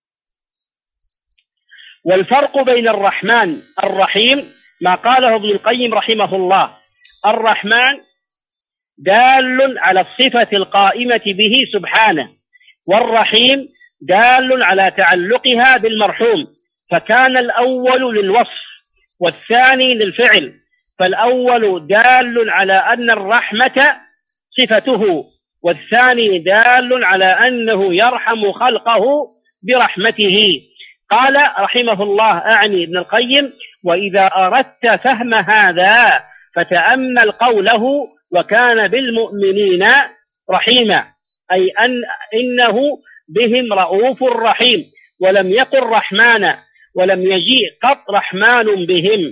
والفرق بين الرحمن الرحيم ما قاله ابن القيم رحمه الله، الرحمن دال على الصفة القائمة به سبحانه، والرحيم دال على تعلقها بالمرحوم، فكان الأول للوصف والثاني للفعل، فالأول دال على أن الرحمة صفته، والثاني دال على أنه يرحم خلقه برحمته. قال رحمه الله أعني ابن القيم وإذا أردت فهم هذا فتأمل قوله وكان بالمؤمنين رحيما، أي إنه بهم رؤوف رحيم، ولم يقل رحمانا، ولم يجيء قط رحمن بهم.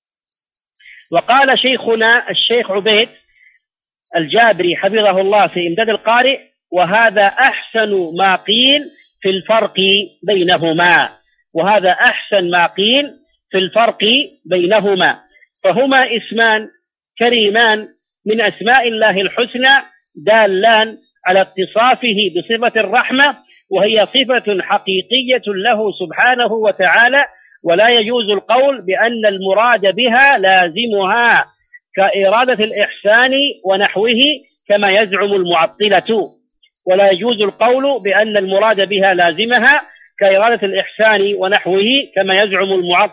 وقال شيخنا الشيخ عبيد الجابري حفظه الله في إمداد القارئ وهذا أحسن ما قيل في الفرق بينهما، وهذا أحسن ما قيل في الفرق بينهما، فهما اسمان كريمان من أسماء الله الحسنى دالان على اتصافه بصفة الرحمة، وهي صفة حقيقية له سبحانه وتعالى، ولا يجوز القول بأن المراد بها لازمها كإرادة الإحسان ونحوه كما يزعم المعطلة، ولا يجوز القول بأن المراد بها لازمها كإرادة الإحسان ونحوه كما يزعم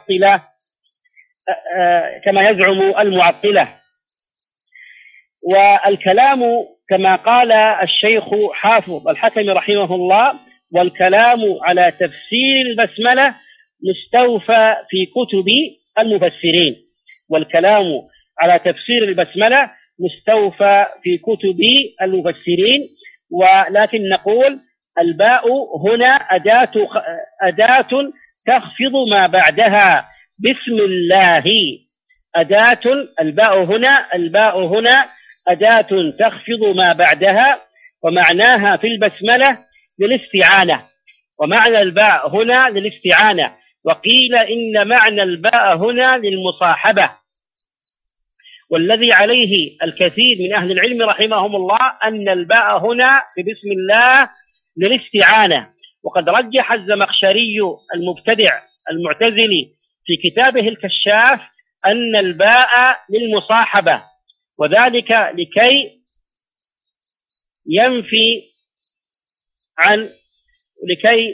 المعطلة. والكلام كما قال الشيخ حافظ الحكمي رحمه الله والكلام على تفسير البسملة مستوفى في كتب المفسرين، والكلام على تفسير البسملة مستوفى في كتب المفسرين، ولكن نقول الباء هنا أداة تخفض ما بعدها، بسم الله أداة، الباء هنا أداة تخفض ما بعدها، ومعناها في البسملة للاستعانة، ومعنى الباء هنا للاستعانة، وقيل إن معنى الباء هنا للمصاحبة، والذي عليه الكثير من أهل العلم رحمهم الله أن الباء هنا في بسم الله للاستعانة. وقد رجح الزمخشري المبتدع المعتزلي في كتابه الكشاف أن الباء للمصاحبة، وذلك لكي ينفي لكي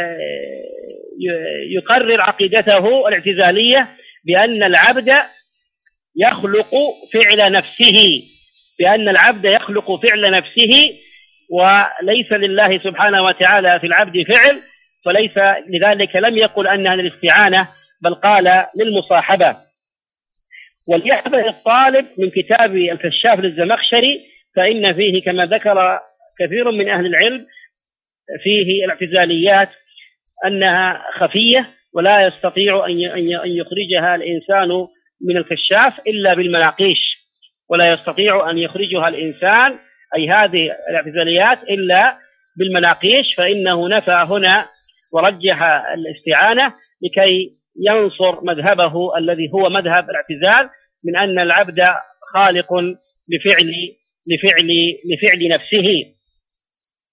يقرر عقيدته الاعتزالية بأن العبد يخلق فعل نفسه، بأن العبد يخلق فعل نفسه وليس لله سبحانه وتعالى في العبد فعل، فليس لذلك لم يقل أنها للاستعانة بل قال للمصاحبة. وليحذر الطالب من كتاب الكشاف للزمخشري، فإن فيه كما ذكر كثير من أهل العلم فيه الاعتزاليات أنها خفية ولا يستطيع أن يخرجها الإنسان من الكشاف إلا بالمناقيش، ولا يستطيع أن يخرجها الإنسان أي هذه الاعتزاليات إلا بالمناقيش، فإنه نفى هنا ورجح الاستعانة لكي ينصر مذهبه الذي هو مذهب الاعتزال من أن العبد خالق لفعل نفسه.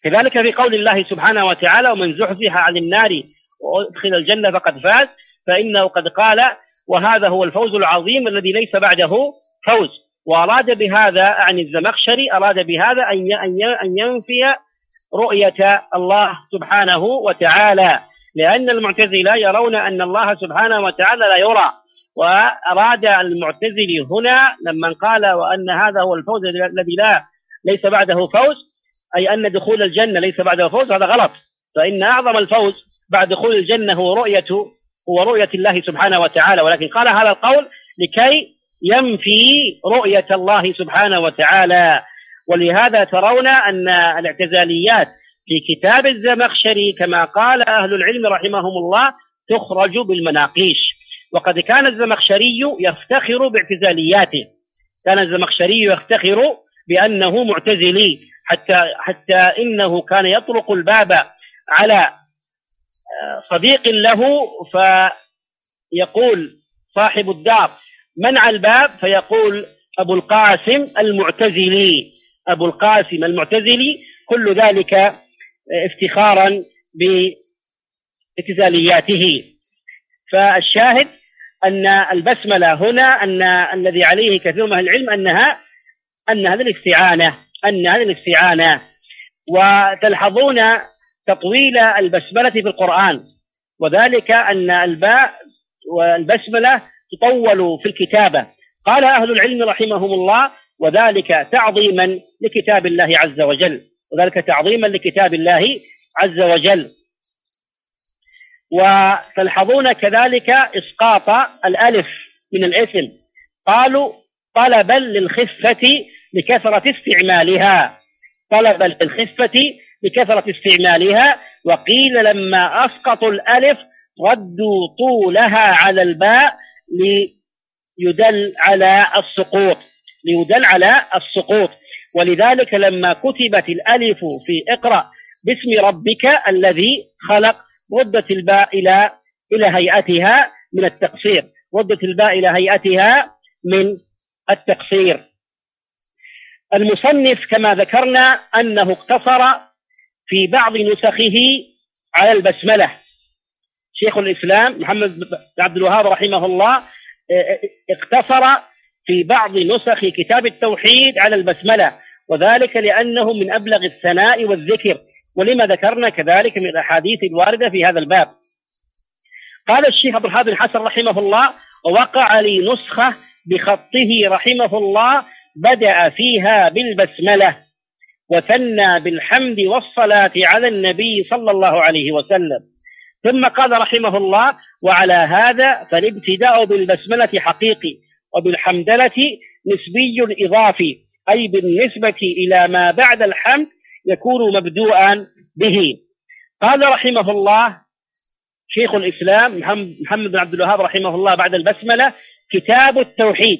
كذلك في قول الله سبحانه وتعالى: ومن زحزح عن النار وأدخل الجنة فقد فاز، فإنه قد قال: وهذا هو الفوز العظيم الذي ليس بعده فوز. وأراد بهذا عن الزمخشري، أراد بهذا أن ينفي رؤية الله سبحانه وتعالى، لأن المعتزلة يرون أن الله سبحانه وتعالى لا يرى. وأراد المعتزلي هنا لما قال: وأن هذا هو الفوز الذي ليس بعده فوز، أي أن دخول الجنة ليس بعده فوز، هذا غلط. فإن أعظم الفوز بعد دخول الجنة هو رؤية الله سبحانه وتعالى، ولكن قال هذا القول لكي ينفي رؤية الله سبحانه وتعالى. ولهذا ترون أن الاعتزاليات في كتاب الزمخشري كما قال أهل العلم رحمهم الله تخرج بالمناقيش. وقد كان الزمخشري يفتخر باعتزالياته، كان الزمخشري يفتخر بأنه معتزلي، حتى إنه كان يطرق الباب على صديق له فيقول صاحب الدار: منع الباب، فيقول: أبو القاسم المعتزلي، أبو القاسم المعتزلي. كل ذلك افتخارا باعتزالياته. فالشاهد أن البسملة هنا أن الذي عليه كثير من أهل العلم أن هذه الاستعانة. وتلحظون تطويل البسملة في القرآن، وذلك أن الباء والبسملة تطول في الكتابة. قال أهل العلم رحمهم الله: وذلك تعظيما لكتاب الله عز وجل، وذلك تعظيما لكتاب الله عز وجل. وتلحظون كذلك إسقاط الألف من الاسم، قالوا: طلبا للخفة لكثرة استعمالها، طلبا للخفة لكثرة استعمالها. وقيل لما أسقطوا الألف ردوا طولها على الباء ليدل على السقوط. ولذلك لما كتبت الألف في اقرأ باسم ربك الذي خلق ردت الباء إلى هيئتها من التقصير، ردت الباء إلى هيئتها من التقصير. المصنف كما ذكرنا أنه اقتصر في بعض نسخه على البسملة. شيخ الإسلام محمد بن عبد الوهاب رحمه الله اقتصر في بعض نسخ كتاب التوحيد على البسملة، وذلك لأنه من أبلغ الثناء والذكر، ولما ذكرنا كذلك من الأحاديث الواردة في هذا الباب. قال الشيخ عبد الحميد بن حسن رحمه الله: ووقع لي نسخة بخطه رحمه الله بدأ فيها بالبسملة وثنى بالحمد والصلاة على النبي صلى الله عليه وسلم. ثم قال رحمه الله: وعلى هذا فالابتداء بالبسملة حقيقي، وبالحمدلة نسبي إضافي، أي بالنسبة إلى ما بعد الحمد يكون مبدوءا به. قال رحمه الله شيخ الإسلام محمد بن عبد الوهاب رحمه الله بعد البسملة: كتاب التوحيد.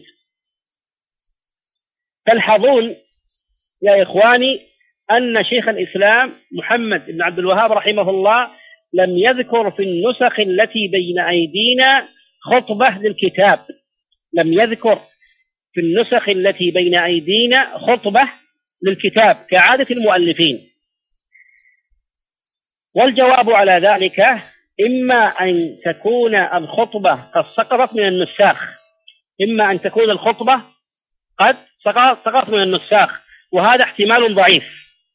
تلحظون يا إخواني أن شيخ الإسلام محمد بن عبد الوهاب رحمه الله لم يذكر في النسخ التي بين أيدينا خطبة للكتاب، لم يذكر في النسخ التي بين أيدينا خطبة للكتاب كعادة المؤلفين. والجواب على ذلك إما أن تكون الخطبة قد سقطت من النساخ، إما أن تكون الخطبة قد سقطت من النساخ، وهذا احتمال ضعيف،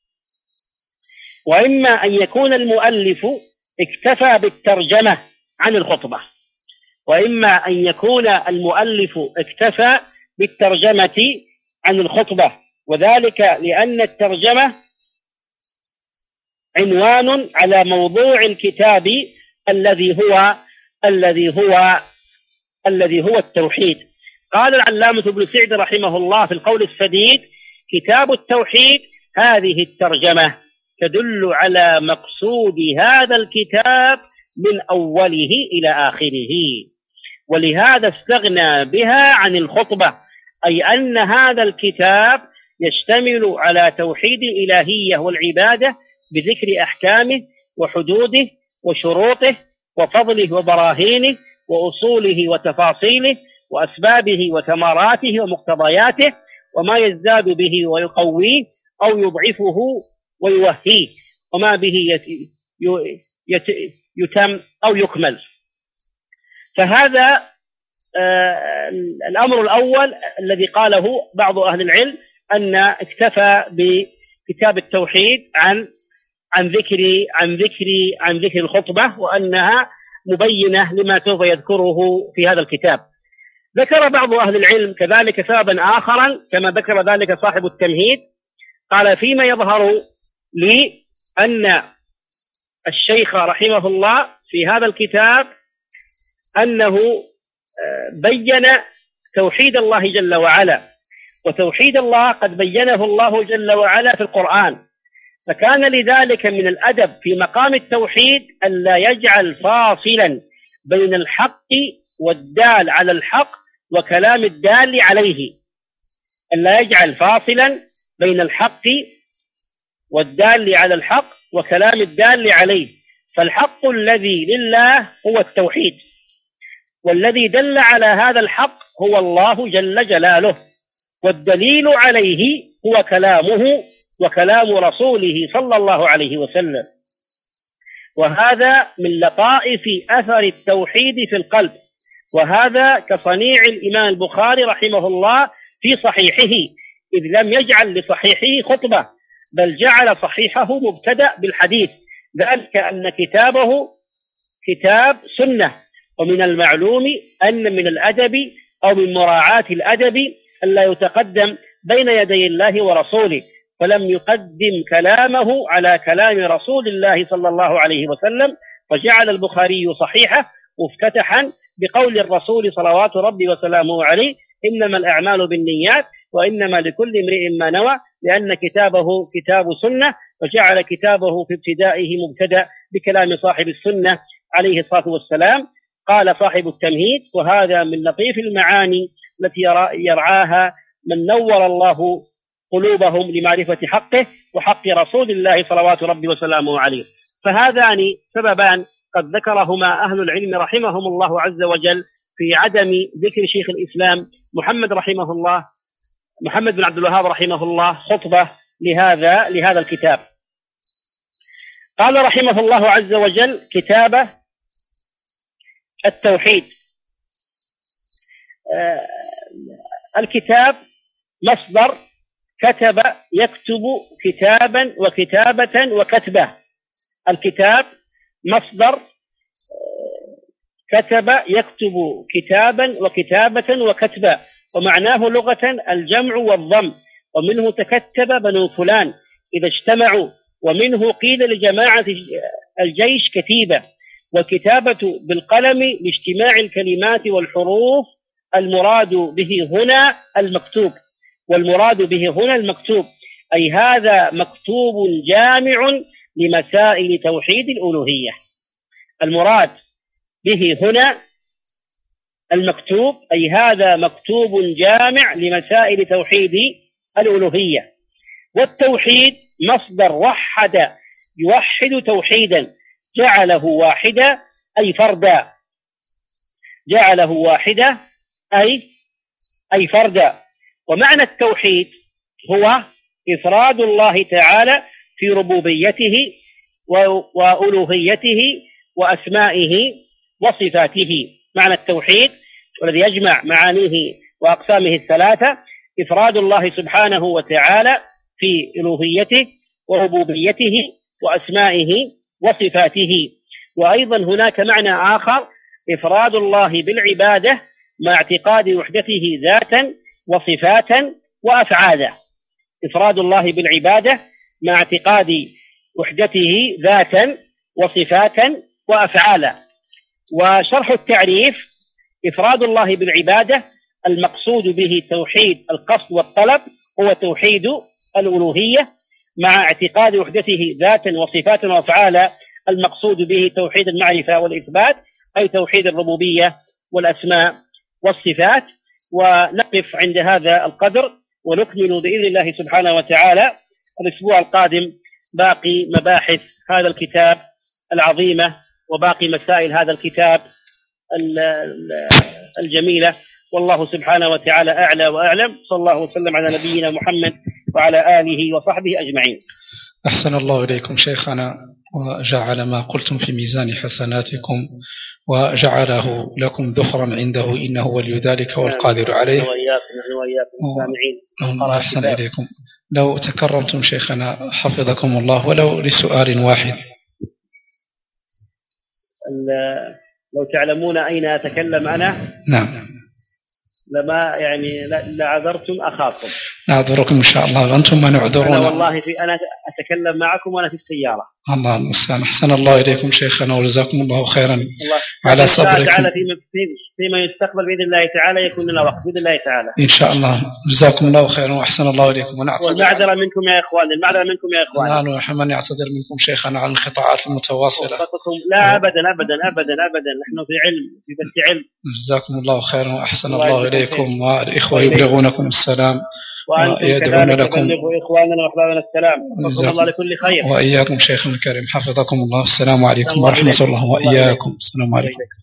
وإما أن يكون المؤلف اكتفى بالترجمة عن الخطبة، وإما أن يكون المؤلف اكتفى بالترجمة عن الخطبة، وذلك لأن الترجمة عنوان على موضوع الكتاب الذي هو التوحيد. قال العلامة ابن سعد رحمه الله في القول السديد: كتاب التوحيد هذه الترجمة تدل على مقصود هذا الكتاب من أوله إلى آخره، ولهذا استغنى بها عن الخطبة، أي أن هذا الكتاب يشتمل على توحيد الإلهية والعبادة بذكر أحكامه وحدوده وشروطه وفضله وبراهينه وأصوله وتفاصيله وأسبابه وثمراته ومقتضياته، وما يزداد به ويقويه أو يضعفه ويوهيه وما به يتم أو يكمل. فهذا الأمر الأول الذي قاله بعض أهل العلم، أن اكتفى بكتاب التوحيد عن ذكر الخطبة، وأنها مبينة لما سوف يذكره في هذا الكتاب. ذكر بعض أهل العلم كذلك سببا آخرا كما ذكر ذلك صاحب التمهيد، قال فيما يظهر لي أن الشيخ رحمه الله في هذا الكتاب أنه بين توحيد الله جل وعلا، وتوحيد الله قد بينه الله جل وعلا في القرآن، فكان لذلك من الأدب في مقام التوحيد ألا يجعل فاصلا بين الحق والدال على الحق وكلام الدال عليه، ألا يجعل فاصلا بين الحق والدال على الحق وكلام الدال عليه، فالحق الذي لله هو التوحيد، والذي دل على هذا الحق هو الله جل جلاله، والدليل عليه هو كلامه وكلام رسوله صلى الله عليه وسلم. وهذا من لطائف أثر التوحيد في القلب، وهذا كصنيع الإمام البخاري رحمه الله في صحيحه، إذ لم يجعل لصحيحه خطبة بل جعل صحيحه مبتدأ بالحديث، ذلك أن كتابه كتاب سنة. ومن المعلوم أن من الأدب أو من مراعاة الأدب ألا يتقدم بين يدي الله ورسوله، فلم يقدم كلامه على كلام رسول الله صلى الله عليه وسلم، فجعل البخاري صحيحه مفتتحا بقول الرسول صلوات ربي وسلامه عليه: إنما الأعمال بالنيات وإنما لكل امرئ ما نوى، لأن كتابه كتاب سنة، وجعل كتابه في ابتدائه مبتدأ بكلام صاحب السنة عليه الصلاة والسلام. قال صاحب التمهيد: وهذا من لطيف المعاني التي يرعاها من نور الله قلوبهم لمعرفة حقه وحق رسول الله صلوات ربي وسلامه عليه. فهذان سببان قد ذكرهما أهل العلم رحمهم الله عز وجل في عدم ذكر شيخ الإسلام محمد بن عبد الوهاب رحمه الله خطبة لهذا الكتاب. قال رحمه الله عز وجل: كتابة التوحيد. الكتاب مصدر كتب يكتب كتابا وكتابة وكتبة. الكتاب مصدر كتب يكتب كتابا وكتابة وكتبة، ومعناه لغة الجمع والضم، ومنه تكتب بنو فلان إذا اجتمعوا، ومنه قيل لجماعة الجيش كتيبة. والكتابة بالقلم لاجتماع الكلمات والحروف، المراد به هنا المكتوب، والمراد به هنا المكتوب، أي هذا مكتوب جامع لمسائل توحيد الألوهية. المراد به هنا المكتوب، أي هذا مكتوب جامع لمسائل توحيد الألوهية. والتوحيد مصدر وحد يوحد توحيدا، جعله واحدا أي فردا، جعله واحدا أي فردا. ومعنى التوحيد هو إفراد الله تعالى في ربوبيته وألوهيته وأسمائه وصفاته. معنى التوحيد والذي يجمع معانيه وأقسامه الثلاثة إفراد الله سبحانه وتعالى في ألوهيته وربوبيته وأسمائه وصفاته. وأيضا هناك معنى آخر: إفراد الله بالعبادة مع اعتقاد وحدته ذاتا وصفاتا وأفعالا. إفراد الله بالعبادة مع اعتقاد وحدته ذاتا وصفاتا وأفعالا. وشرح التعريف: إفراد الله بالعبادة المقصود به توحيد القصد والطلب، هو توحيد الألوهية، مع اعتقاد وحدته ذاتا وصفاتا وأفعالا المقصود به توحيد المعرفة والإثبات، أي توحيد الربوبية والأسماء والصفات. ونقف عند هذا القدر، ونكمل بإذن الله سبحانه وتعالى الأسبوع القادم باقي مباحث هذا الكتاب العظيمة وباقي مسائل هذا الكتاب الجميلة. والله سبحانه وتعالى أعلى وأعلم. صلى الله وسلم على نبينا محمد وعلى آله وصحبه أجمعين. أحسن الله إليكم شيخنا، وجعل ما قلتم في ميزان حسناتكم وجعله لكم ذخرا عنده، إنه ولي ذلك والقادر عليه. وإياكم أحسن إليكم. لو تكرمتم شيخنا حفظكم الله ولو لسؤال واحد. لو تعلمون أين أتكلم أنا نعم لما يعني لعذرتم أخاكم. نعذركم إن شاء الله، وأنتم ما نعذرون. أنا والله أنا أتكلم معكم وأنا في السيارة. الله المستعان. أحسن الله إليكم شيخنا وجزاكم الله خيرا على صبركم. تعالى فيما يستقبل بإذن الله تعالى يكون لنا وقت بإذن الله تعالى إن شاء الله. جزاكم الله خيرا وأحسن الله إليكم. والمعذرة منكم يا إخوان، المعذرة منكم يا إخوان. نحن من يعتذر منكم شيخنا عن الانقطاعات المتواصلة. لا أبدا أبدا أبدا أبدا، نحن في علم، في بث علم. جزاكم الله خيرا وأحسن الله إليكم، والإخوة يبلغونكم السلام ويدعون لكم. إخواننا وأحبابنا السلام، وفقكم الله لكل خير. وإياكم شيخنا الكريم، حفظكم الله. السلام عليكم ورحمة الله وإياكم. السلام عليكم.